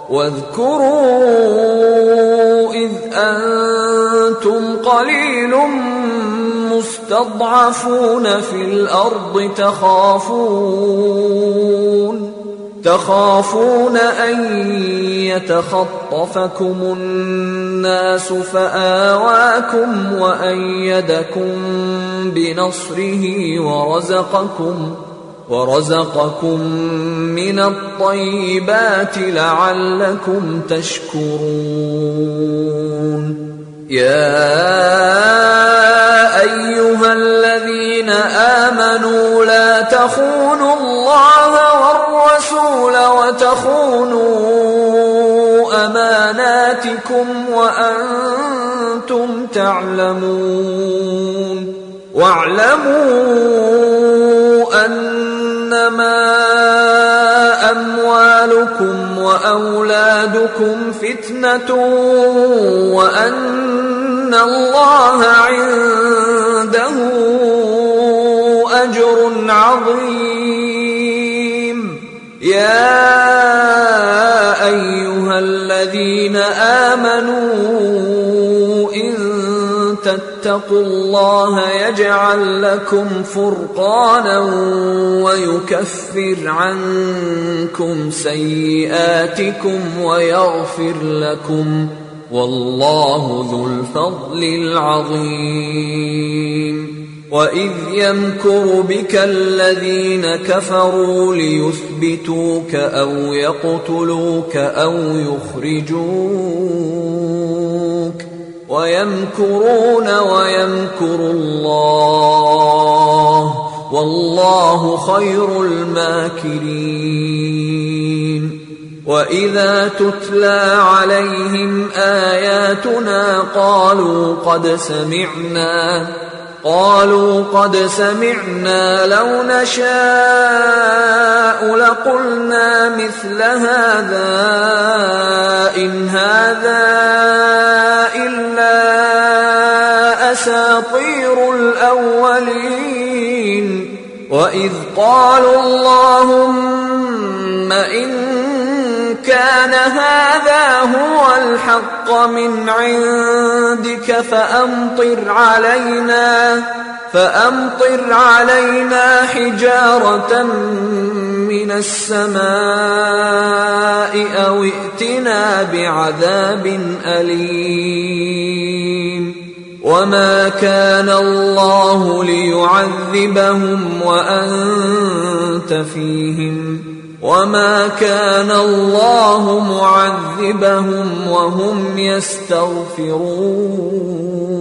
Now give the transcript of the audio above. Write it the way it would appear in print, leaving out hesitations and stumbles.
واذكروا إذ أنتم قليل مستضعفون في الأرض تخافون أن يتخطفكم الناس فآواكم وأيدكم بنصره ورزقكم من الطيبات لعلكم تشكرون. يا أيها الذين آمنوا لا تخونوا الله والرسول وتخونوا أماناتكم وأنتم تعلمون. واعلموا أنما أموالكم وأولادكم فتنة وأن الله عنده أجر عظيم. يا أيها الذين آمنوا إن تتقوا الله يجعل لكم فرقانا ويكفر عنكم سيئاتكم ويغفر لكم، والله ذو الفضل العظيم. وإذ يمكر بك الذين كفروا ليثبتوك أو يقتلوك أو يخرجوك ويمكرون ويمكر الله والله خير الماكرين. وإذا تتلى عليهم آياتنا قالوا قد سمعنا لو نشاء لقلنا مثل هذا إن هذا إلا أساطير الأولين. وإذ قالوا اللهم إن كان هذا هو الحق من عندك فأمطر علينا حجارة من السماء أو ائتنا بعذاب أليم. وما كان الله ليعذبهم وأنت فيهم وما كان الله معذبهم وهم يستغفرون.